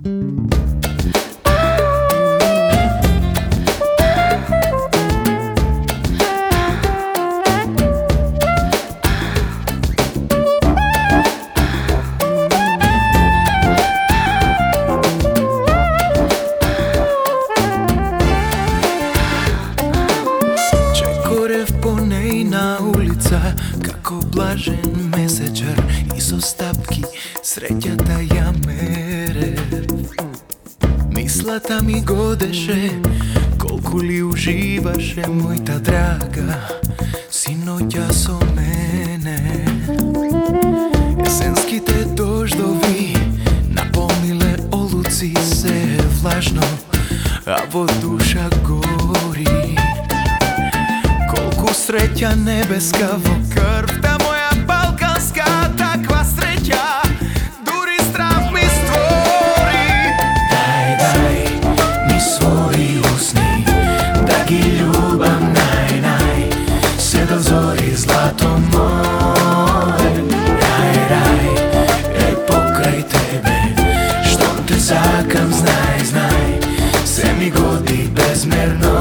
Како блажен месечар и со стапки среќата ја мерев. Мислата ми годеше колку ли уживаше мојта драга синоќа со мене. Есенските дождови наполниле олуци се влажно, а во душа гори. Колку среќа небеска во крвта моја балканска, таква среќа дури страв ми створи. Дај ми своји усни, да ги љубам нај, се до зори злато моје. Рај, покрај тебе, штом те сакам, знај, се ми годи безмерно.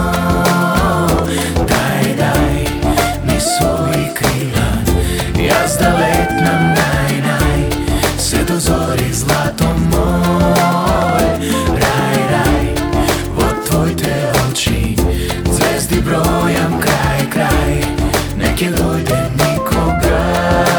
Своји крила, јас да летнам нај, се до зори злато мој. Рај, во твоите очи звезди бројам крај, не ќе дојде никогаш.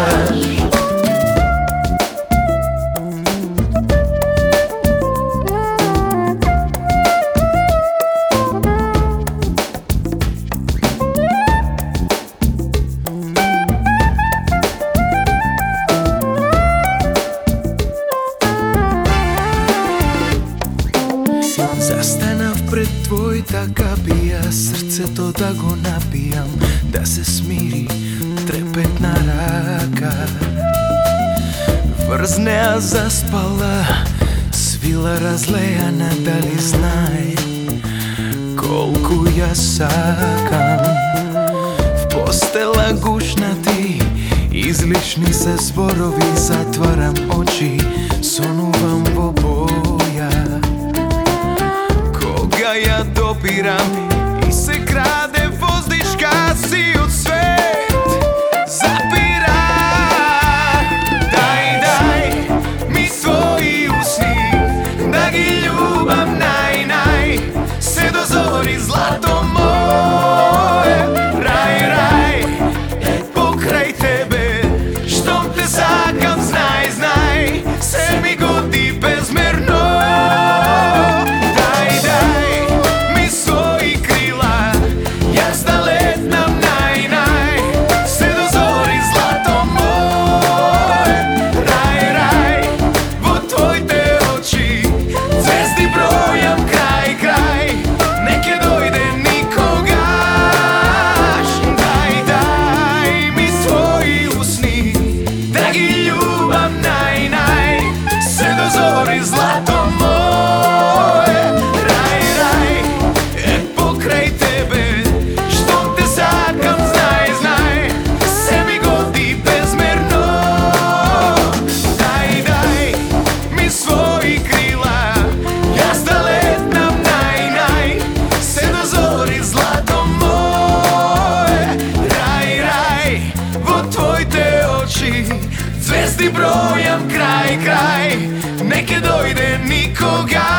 Застанав пред твојта капија, срцето да го напијам, да се смири трепетна рака. Врз неа заспала, свила разлејана, дали знае колку ја сакам. В постела гушнати, излишни се зборови, затварам очи, сонувам во боја. Ја допирам и се краде воздишка си од свет. Запира, дај ми своји усни, да ги љубам нај, се до зори злато моје. Рај, покрај тебе, штом те сакам, знај, се ми годи безмерно. Злато моје, рај, покрај тебе, штом те сакам, знај, се ми годи безмерно. Дај ми своји крила, јас да летнам нај, се до зори злато моје. Рај, во твоите очи звезди бројам крај, не ќе дојде никогаш.